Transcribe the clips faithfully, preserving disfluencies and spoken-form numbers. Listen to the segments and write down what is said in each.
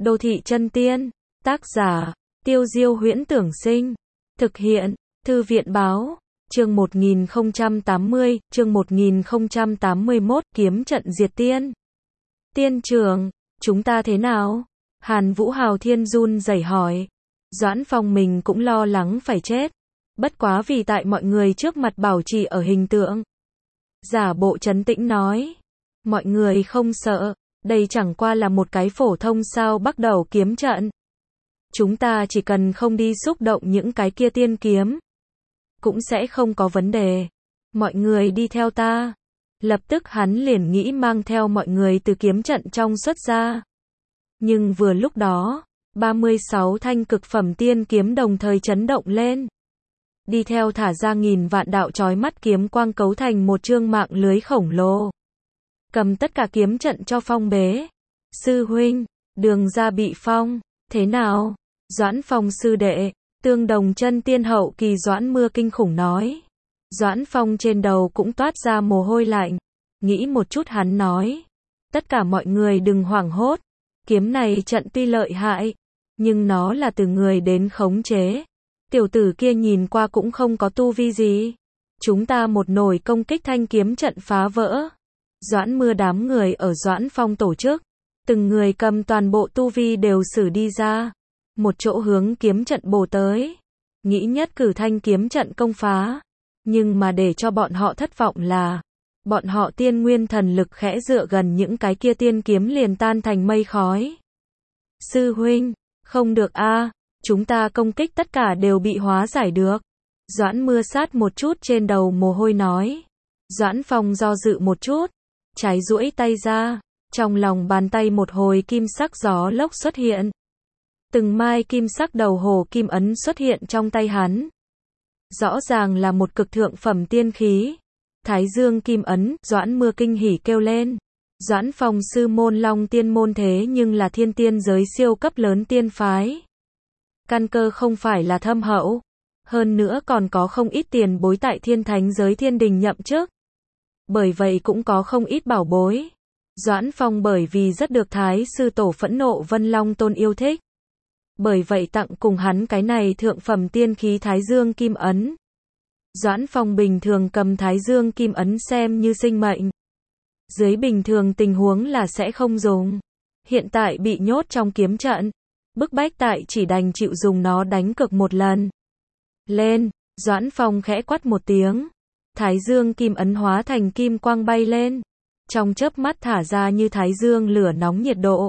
Đô thị chân tiên. Tác giả, Tiêu Diêu Huyễn Tưởng Sinh. Thực hiện, Thư viện Báo. Chương một nghìn không trăm tám mươi, chương một nghìn không trăm tám mươi mốt, kiếm trận diệt tiên. Tiên trưởng, chúng ta thế nào? Hàn Vũ Hào Thiên run rẩy hỏi. Doãn Phong mình cũng lo lắng phải chết. Bất quá vì tại mọi người trước mặt bảo trì ở hình tượng. Giả bộ trấn tĩnh nói. Mọi người không sợ, đây chẳng qua là một cái phổ thông sao bắt đầu kiếm trận. Chúng ta chỉ cần không đi xúc động những cái kia tiên kiếm. Cũng sẽ không có vấn đề. Mọi người đi theo ta. Lập tức hắn liền nghĩ mang theo mọi người từ kiếm trận trong xuất ra. Nhưng vừa lúc đó, ba mươi sáu thanh cực phẩm tiên kiếm đồng thời chấn động lên. Đi theo thả ra nghìn vạn đạo chói mắt kiếm quang cấu thành một chương mạng lưới khổng lồ. Cầm tất cả kiếm trận cho phong bế. Sư huynh, đường ra bị phong, thế nào? Doãn Phong sư đệ, tương đồng chân tiên hậu kỳ Doãn Mưa kinh khủng nói. Doãn Phong trên đầu cũng toát ra mồ hôi lạnh. Nghĩ một chút hắn nói. Tất cả mọi người đừng hoảng hốt. Kiếm này trận tuy lợi hại, nhưng nó là từ người đến khống chế. Tiểu tử kia nhìn qua cũng không có tu vi gì. Chúng ta một nồi công kích thanh kiếm trận phá vỡ. Doãn Mưa đám người ở Doãn Phong tổ chức. Từng người cầm toàn bộ tu vi đều sử đi ra. Một chỗ hướng kiếm trận bổ tới. Nghĩ nhất cử thanh kiếm trận công phá. Nhưng mà để cho bọn họ thất vọng là. Bọn họ tiên nguyên thần lực khẽ dựa gần những cái kia tiên kiếm liền tan thành mây khói. Sư huynh, không được a, chúng ta công kích tất cả đều bị hóa giải được. Doãn Mưa sát một chút trên đầu mồ hôi nói. Doãn Phong do dự một chút. Trái duỗi tay ra. Trong lòng bàn tay một hồi kim sắc gió lốc xuất hiện. Từng mai kim sắc đầu hồ kim ấn xuất hiện trong tay hắn. Rõ ràng là một cực thượng phẩm tiên khí. Thái Dương kim ấn, Doãn Mưa kinh hỉ kêu lên. Doãn Phong sư môn Long Tiên môn thế nhưng là thiên tiên giới siêu cấp lớn tiên phái. Căn cơ không phải là thâm hậu. Hơn nữa còn có không ít tiền bối tại thiên thánh giới thiên đình nhậm chức. Bởi vậy cũng có không ít bảo bối. Doãn Phong bởi vì rất được Thái sư tổ Phẫn Nộ Vân Long Tôn yêu thích. Bởi vậy tặng cùng hắn cái này thượng phẩm tiên khí Thái Dương kim ấn. Doãn Phong bình thường cầm Thái Dương kim ấn xem như sinh mệnh. Dưới bình thường tình huống là sẽ không dùng. Hiện tại bị nhốt trong kiếm trận. Bức bách tại chỉ đành chịu dùng nó đánh cược một lần. Lên, Doãn Phong khẽ quát một tiếng. Thái Dương kim ấn hóa thành kim quang bay lên. Trong chớp mắt thả ra như Thái Dương lửa nóng nhiệt độ.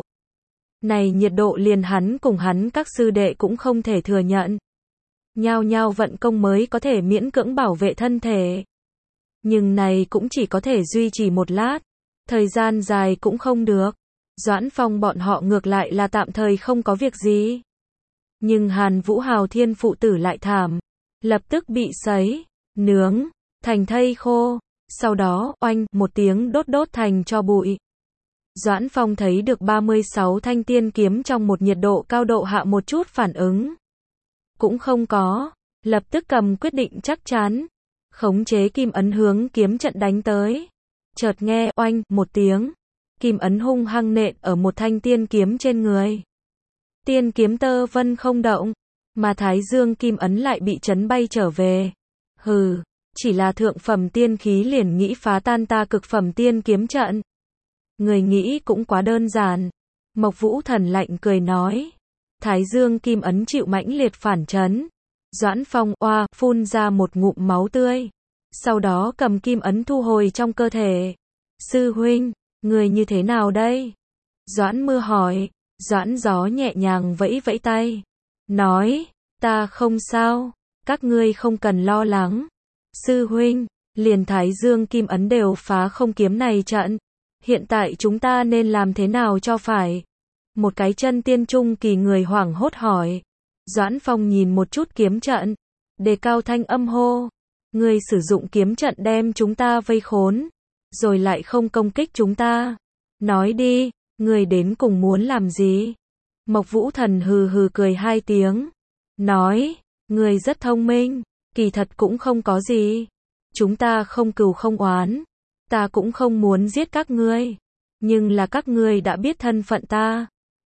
Này nhiệt độ liền hắn cùng hắn các sư đệ cũng không thể thừa nhận. Nhao nhao vận công mới có thể miễn cưỡng bảo vệ thân thể. Nhưng này cũng chỉ có thể duy trì một lát. Thời gian dài cũng không được. Doãn Phong bọn họ ngược lại là tạm thời không có việc gì. Nhưng Hàn Vũ Hào Thiên phụ tử lại thảm. Lập tức bị sấy, nướng, thành thây khô. Sau đó, oanh, một tiếng đốt đốt thành tro bụi. Doãn Phong thấy được ba mươi sáu thanh tiên kiếm trong một nhiệt độ cao độ hạ một chút phản ứng. Cũng không có, lập tức cầm quyết định chắc chắn. Khống chế kim ấn hướng kiếm trận đánh tới. Chợt nghe, oanh, một tiếng. Kim ấn hung hăng nện ở một thanh tiên kiếm trên người. Tiên kiếm tơ vân không động. Mà Thái Dương kim ấn lại bị chấn bay trở về. Hừ, chỉ là thượng phẩm tiên khí liền nghĩ phá tan ta cực phẩm tiên kiếm trận. Người nghĩ cũng quá đơn giản. Mộc Vũ Thần lạnh cười nói. Thái Dương kim ấn chịu mãnh liệt phản chấn. Doãn Phong oa phun ra một ngụm máu tươi. Sau đó cầm kim ấn thu hồi trong cơ thể. Sư huynh, người như thế nào đây? Doãn Mưa hỏi. Doãn Gió nhẹ nhàng vẫy vẫy tay. Nói, ta không sao. Các ngươi không cần lo lắng. Sư huynh, liền Thái Dương kim ấn đều phá không kiếm này trận. Hiện tại chúng ta nên làm thế nào cho phải? Một cái chân tiên trung kỳ người hoảng hốt hỏi. Doãn Phong nhìn một chút kiếm trận. Đề cao thanh âm hô. Người sử dụng kiếm trận đem chúng ta vây khốn. Rồi lại không công kích chúng ta. Nói đi, người đến cùng muốn làm gì? Mộc Vũ Thần hừ hừ cười hai tiếng. Nói, người rất thông minh. Kỳ thật cũng không có gì. Chúng ta không cừu không oán. Ta cũng không muốn giết các ngươi. Nhưng là các ngươi đã biết thân phận ta.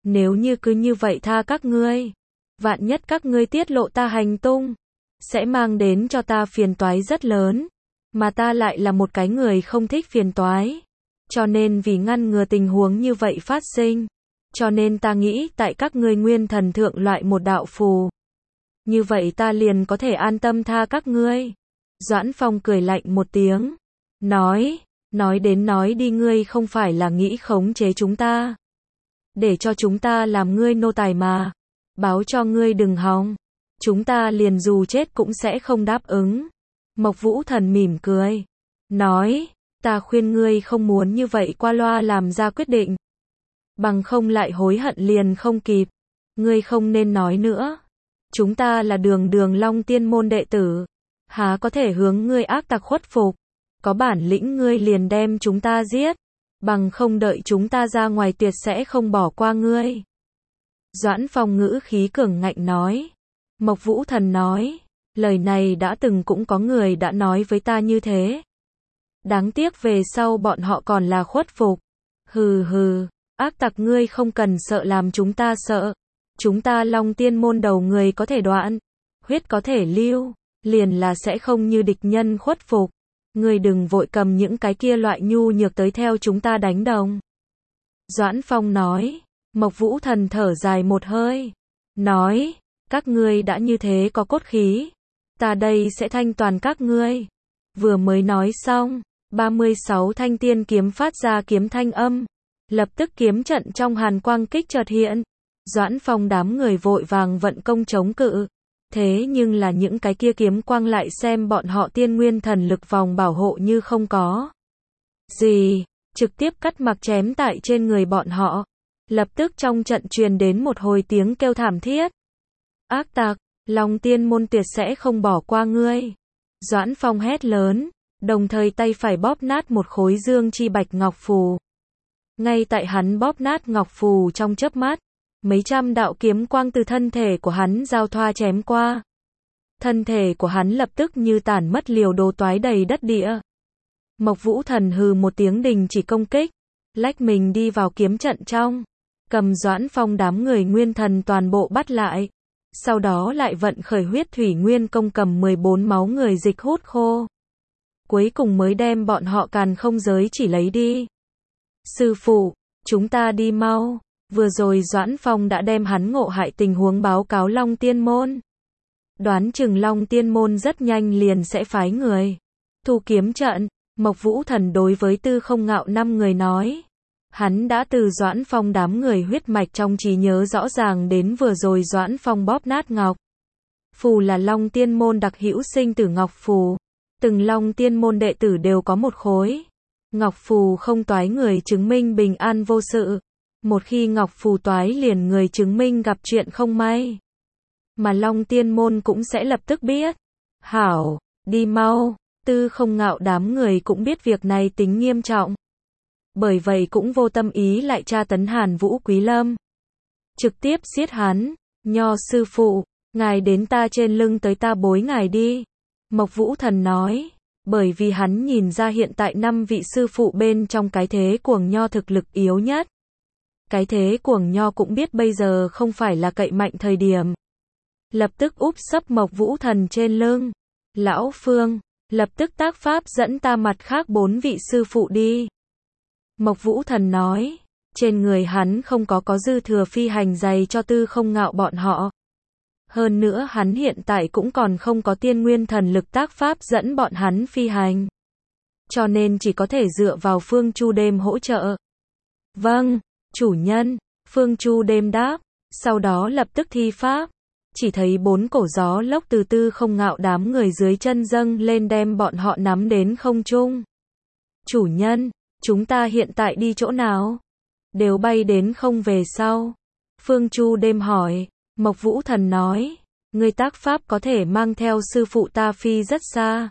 Nếu như cứ như vậy tha các ngươi, vạn nhất các ngươi tiết lộ ta hành tung, sẽ mang đến cho ta phiền toái rất lớn, mà ta lại là một cái người không thích phiền toái. Cho nên vì ngăn ngừa tình huống như vậy phát sinh, cho nên ta nghĩ tại các ngươi nguyên thần thượng loại một đạo phù. Như vậy ta liền có thể an tâm tha các ngươi. Doãn Phong cười lạnh một tiếng, nói, nói đến nói đi, ngươi không phải là nghĩ khống chế chúng ta, để cho chúng ta làm ngươi nô tài mà, báo cho ngươi đừng hòng, chúng ta liền dù chết cũng sẽ không đáp ứng. Mộc Vũ Thần mỉm cười, nói, ta khuyên ngươi không muốn như vậy qua loa làm ra quyết định, bằng không lại hối hận liền không kịp. Ngươi không nên nói nữa, chúng ta là đường đường Long Tiên môn đệ tử, há có thể hướng ngươi ác tặc khuất phục, có bản lĩnh ngươi liền đem chúng ta giết, bằng không đợi chúng ta ra ngoài tuyệt sẽ không bỏ qua ngươi. Doãn Phong ngữ khí cường ngạnh nói. Mộc Vũ Thần nói, lời này đã từng cũng có người đã nói với ta như thế. Đáng tiếc về sau bọn họ còn là khuất phục. Hừ hừ, ác tặc ngươi không cần sợ làm chúng ta sợ. Chúng ta Long Tiên môn đầu người có thể đoạn, huyết có thể lưu, liền là sẽ không như địch nhân khuất phục. Ngươi đừng vội cầm những cái kia loại nhu nhược tới theo chúng ta đánh đồng. Doãn Phong nói. Mộc Vũ Thần thở dài một hơi, nói, các ngươi đã như thế có cốt khí, ta đây sẽ thanh toàn các ngươi. Vừa mới nói xong, ba mươi sáu thanh tiên kiếm phát ra kiếm thanh âm, lập tức kiếm trận trong hàn quang kích chợt hiện. Doãn Phong đám người vội vàng vận công chống cự, thế nhưng là những cái kia kiếm quang lại xem bọn họ tiên nguyên thần lực vòng bảo hộ như không có gì, trực tiếp cắt mặc chém tại trên người bọn họ. Lập tức trong trận truyền đến một hồi tiếng kêu thảm thiết. Ác tặc, Long Tiên môn tuyệt sẽ không bỏ qua ngươi. Doãn Phong hét lớn, đồng thời tay phải bóp nát một khối dương chi bạch ngọc phù. Ngay tại hắn bóp nát ngọc phù trong chớp mắt, mấy trăm đạo kiếm quang từ thân thể của hắn giao thoa chém qua. Thân thể của hắn lập tức như tản mất liều đồ toái đầy đất địa. Mộc Vũ Thần hừ một tiếng đình chỉ công kích, lách mình đi vào kiếm trận trong, cầm Doãn Phong đám người nguyên thần toàn bộ bắt lại, sau đó lại vận khởi huyết thủy nguyên công cầm mười bốn máu người dịch hút khô. Cuối cùng mới đem bọn họ càn không giới chỉ lấy đi. Sư phụ, chúng ta đi mau, vừa rồi Doãn Phong đã đem hắn ngộ hại tình huống báo cáo Long Tiên môn. Đoán chừng Long Tiên môn rất nhanh liền sẽ phái người thu kiếm trận. Mộc Vũ Thần đối với Tư Không Ngạo năm người nói. Hắn đã từ Doãn Phong đám người huyết mạch trong trí nhớ rõ ràng đến vừa rồi Doãn Phong bóp nát ngọc phù là Long Tiên môn đặc hữu sinh tử ngọc phù. Từng Long Tiên môn đệ tử đều có một khối. Ngọc phù không toái người chứng minh bình an vô sự. Một khi ngọc phù toái liền người chứng minh gặp chuyện không may. Mà Long Tiên môn cũng sẽ lập tức biết. Hảo, đi mau. Tư Không Ngạo đám người cũng biết việc này tính nghiêm trọng. Bởi vậy cũng vô tâm ý lại tra tấn Hàn Vũ Quý Lâm. Trực tiếp giết hắn, Nho sư phụ, ngài đến ta trên lưng tới ta bối ngài đi. Mộc Vũ Thần nói, bởi vì hắn nhìn ra hiện tại năm vị sư phụ bên trong cái thế cuồng Nho thực lực yếu nhất. Cái thế cuồng Nho cũng biết bây giờ không phải là cậy mạnh thời điểm. Lập tức úp sấp Mộc Vũ Thần trên lưng. Lão Phương, lập tức tác pháp dẫn ta mặt khác bốn vị sư phụ đi. Mộc Vũ Thần nói, trên người hắn không có có dư thừa phi hành giày cho Tư Không Ngạo bọn họ. Hơn nữa hắn hiện tại cũng còn không có tiên nguyên thần lực tác pháp dẫn bọn hắn phi hành. Cho nên chỉ có thể dựa vào Phương Chu Đêm hỗ trợ. Vâng, chủ nhân, Phương Chu Đêm đáp, sau đó lập tức thi pháp. Chỉ thấy bốn cổ gió lốc từ Tư Không Ngạo đám người dưới chân dâng lên đem bọn họ nắm đến không trung. Chủ nhân, chúng ta hiện tại đi chỗ nào? Đều bay đến không về sau. Phương Chu Đêm hỏi. Mộc Vũ Thần nói, ngươi tác pháp có thể mang theo sư phụ ta phi rất xa.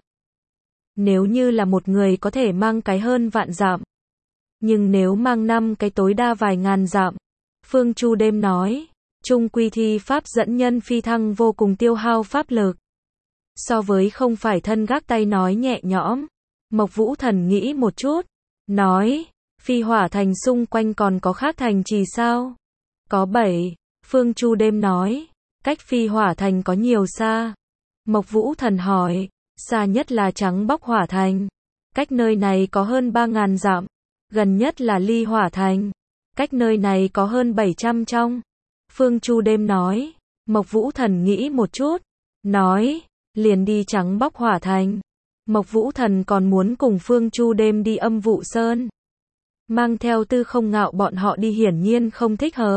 Nếu như là một người có thể mang cái hơn vạn dặm. Nhưng nếu mang năm cái tối đa vài ngàn dặm. Phương Chu Đêm nói, chung quy thi pháp dẫn nhân phi thăng vô cùng tiêu hao pháp lực. So với không phải thân gác tay nói nhẹ nhõm. Mộc Vũ Thần nghĩ một chút, nói, phi hỏa thành xung quanh còn có khác thành trì sao? Có bảy. Phương Chu đêm nói. Cách Phi Hỏa Thành có nhiều xa? Mộc Vũ Thần hỏi. Xa nhất là Trắng Bóc Hỏa Thành. Cách nơi này có hơn ba ngàn dặm. Gần nhất là Ly Hỏa Thành. Cách nơi này có hơn bảy trăm trong. Phương Chu đêm nói. Mộc Vũ Thần nghĩ một chút. Nói. Liền đi Trắng Bóc Hỏa Thành. Mộc Vũ Thần còn muốn cùng Phương Chu đêm đi Âm Vụ Sơn. Mang theo Tư Không Ngạo bọn họ đi hiển nhiên không thích hợp.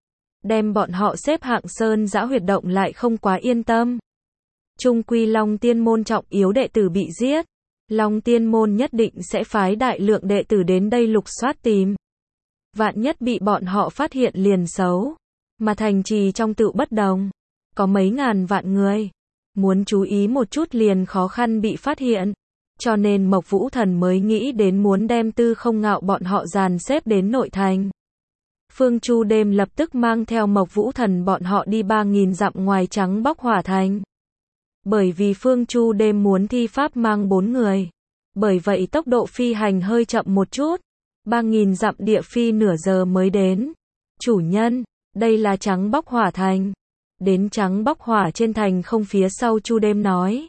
Đem bọn họ xếp hạng sơn giã huyệt động lại không quá yên tâm. Trung quy Long Tiên Môn trọng yếu đệ tử bị giết. Long Tiên Môn nhất định sẽ phái đại lượng đệ tử đến đây lục soát tìm. Vạn nhất bị bọn họ phát hiện liền xấu. Mà thành trì trong Tựu Bất Đồng. Có mấy ngàn vạn người. Muốn chú ý một chút liền khó khăn bị phát hiện. Cho nên Mộc Vũ Thần mới nghĩ đến muốn đem Tư Không Ngạo bọn họ dàn xếp đến nội thành. Phương Chu đêm lập tức mang theo Mộc Vũ Thần bọn họ đi ba nghìn dặm ngoài Trắng Bóc Hỏa Thành. Bởi vì Phương Chu đêm muốn thi pháp mang bốn người. Bởi vậy tốc độ phi hành hơi chậm một chút. ba nghìn dặm địa phi nửa giờ mới đến. Chủ nhân, đây là Trắng Bóc Hỏa Thành. Đến Trắng Bóc Hỏa trên thành không phía sau Chu đêm nói.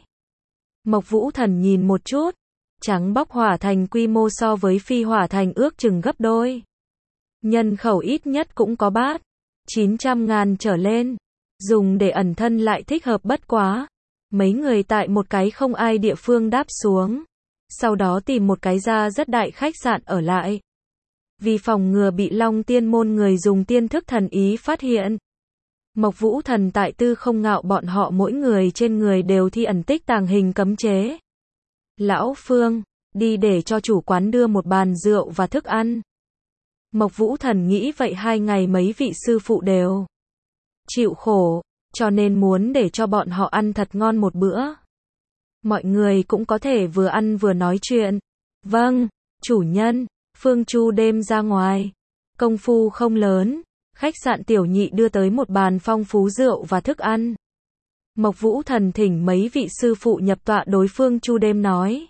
Mộc Vũ Thần nhìn một chút. Trắng Bóc Hỏa Thành quy mô so với Phi Hỏa Thành ước chừng gấp đôi. Nhân khẩu ít nhất cũng có bát. chín trăm ngàn trở lên. Dùng để ẩn thân lại thích hợp bất quá. Mấy người tại một cái không ai địa phương đáp xuống. Sau đó tìm một cái ra rất đại khách sạn ở lại. Vì phòng ngừa bị Long Tiên Môn người dùng tiên thức thần ý phát hiện. Mộc Vũ Thần tại Tư Không Ngạo bọn họ mỗi người trên người đều thi ẩn tích tàng hình cấm chế. Lão Phương, đi để cho chủ quán đưa một bàn rượu và thức ăn. Mộc Vũ Thần nghĩ vậy hai ngày mấy vị sư phụ đều chịu khổ, cho nên muốn để cho bọn họ ăn thật ngon một bữa. Mọi người cũng có thể vừa ăn vừa nói chuyện. Vâng, chủ nhân. Phương Chu đêm ra ngoài. Công phu không lớn. Khách sạn Tiểu Nhị đưa tới một bàn phong phú rượu và thức ăn. Mộc Vũ Thần thỉnh mấy vị sư phụ nhập tọa đối Phương Chu đêm nói.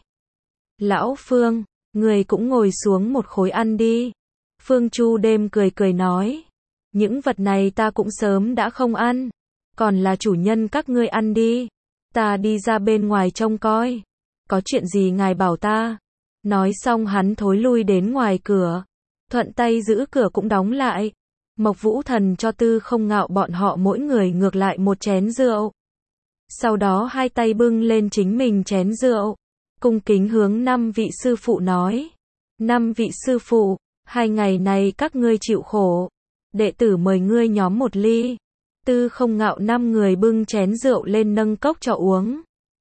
Lão Phương, người cũng ngồi xuống một khối ăn đi. Phương Chu đêm cười cười nói. Những vật này ta cũng sớm đã không ăn. Còn là chủ nhân các ngươi ăn đi. Ta đi ra bên ngoài trông coi. Có chuyện gì ngài bảo ta. Nói xong hắn thối lui đến ngoài cửa. Thuận tay giữ cửa cũng đóng lại. Mộc Vũ Thần cho Tư Không Ngạo bọn họ mỗi người ngược lại một chén rượu. Sau đó hai tay bưng lên chính mình chén rượu. Cung kính hướng năm vị sư phụ nói. Năm vị sư phụ, hai ngày này các ngươi chịu khổ. Đệ tử mời ngươi nhóm một ly. Tư Không Ngạo năm người bưng chén rượu lên nâng cốc cho uống.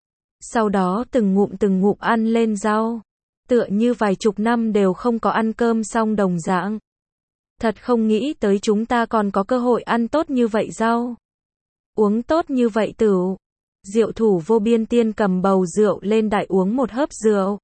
Sau đó từng ngụm từng ngụm ăn lên rau. Tựa như vài chục năm đều không có ăn cơm xong đồng dạng. Thật không nghĩ tới chúng ta còn có cơ hội ăn tốt như vậy rau. Uống tốt như vậy tửu. Diệu Thủ Vô Biên Tiên cầm bầu rượu lên đại uống một hớp rượu.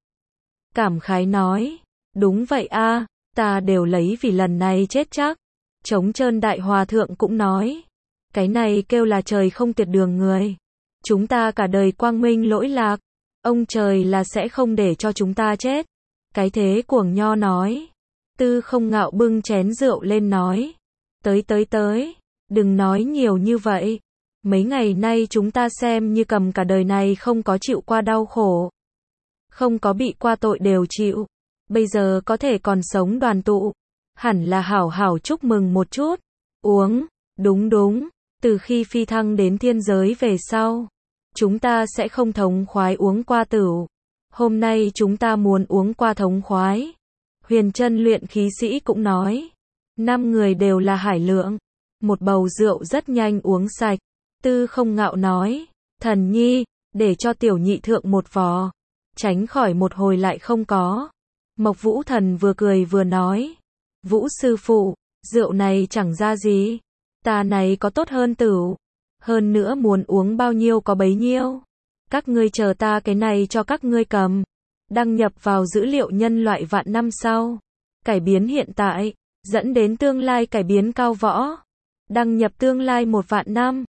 Cảm khái nói. Đúng vậy a, ta đều lấy vì lần này chết chắc. Trống Trơn Đại Hòa Thượng cũng nói. Cái này kêu là trời không tuyệt đường người. Chúng ta cả đời quang minh lỗi lạc. Ông trời là sẽ không để cho chúng ta chết. Cái thế Cuồng Nho nói. Tư Không Ngạo bưng chén rượu lên nói. Tới tới tới. Đừng nói nhiều như vậy. Mấy ngày nay chúng ta xem như cầm cả đời này không có chịu qua đau khổ. Không có bị qua tội đều chịu. Bây giờ có thể còn sống đoàn tụ. Hẳn là hảo hảo chúc mừng một chút. Uống. Đúng đúng. Từ khi phi thăng đến thiên giới về sau. Chúng ta sẽ không thống khoái uống qua tửu. Hôm nay chúng ta muốn uống qua thống khoái. Huyền Chân luyện khí sĩ cũng nói. Năm người đều là hải lượng. Một bầu rượu rất nhanh uống sạch. Tư Không Ngạo nói. Thần nhi, để cho Tiểu Nhị thượng một vò. Tránh khỏi một hồi lại không có. Mộc Vũ Thần vừa cười vừa nói. Vũ sư phụ, rượu này chẳng ra gì. Ta này có tốt hơn tửu. Hơn nữa muốn uống bao nhiêu có bấy nhiêu. Các ngươi chờ ta cái này cho các ngươi cầm. Đăng nhập vào dữ liệu nhân loại vạn năm sau. Cải biến hiện tại. Dẫn đến tương lai cải biến cao võ. Đăng nhập tương lai một vạn năm.